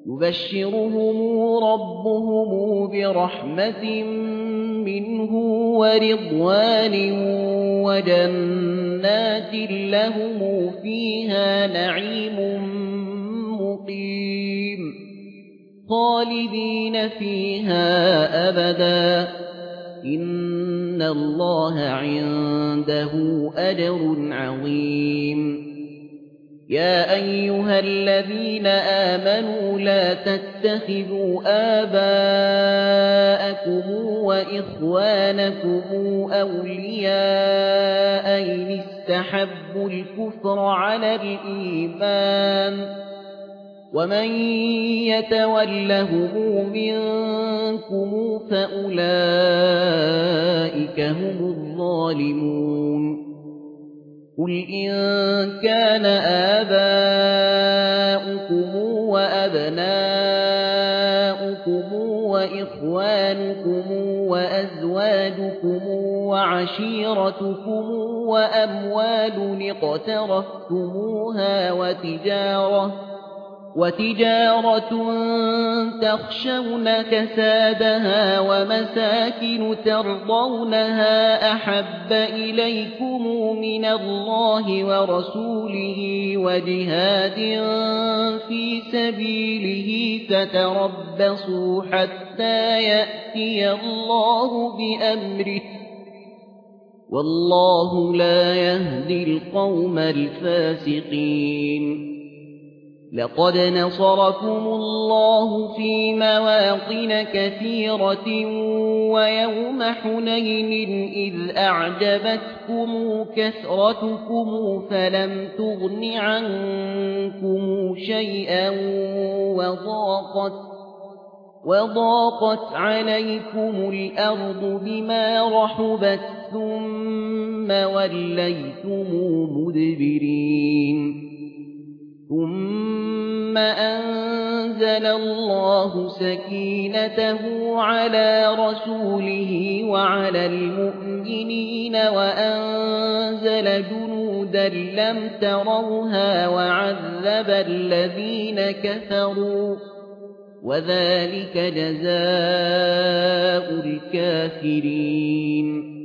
يبشرهم ربهم برحمة منه ورضوان وجنات لهم فيها نعيم مقيم خالدين فيها أبدا إن الله عنده أجر عظيم يا أيها الذين آمنوا لا تتخذوا آباءكم وإخوانكم أولياء إن استحبوا الكفر على الإيمان ومن يتولهم منكم فأولئك هم الظالمون قل إن كان آباؤكم وأبناؤكم وإخوانكم وأزواجكم وعشيرتكم وأموال اقترفتموها وتجارة تخشون كسادها ومساكن ترضونها أحب إليكم من الله ورسوله وجهاد في سبيله فتربصوا حتى يأتي الله بأمره والله لا يهدي القوم الفاسقين لقد نصركم الله في مواطن كثيرة ويوم حنين إذ أعجبتكم كثرتكم فلم تغن عنكم شيئا وضاقت عليكم الأرض بما رحبت ثم وليتم مدبرين ثم أنزل الله سكينته على رسوله وعلى المؤمنين وأنزل جنودا لم تروها وعذب الذين كفروا وذلك جزاء الكافرين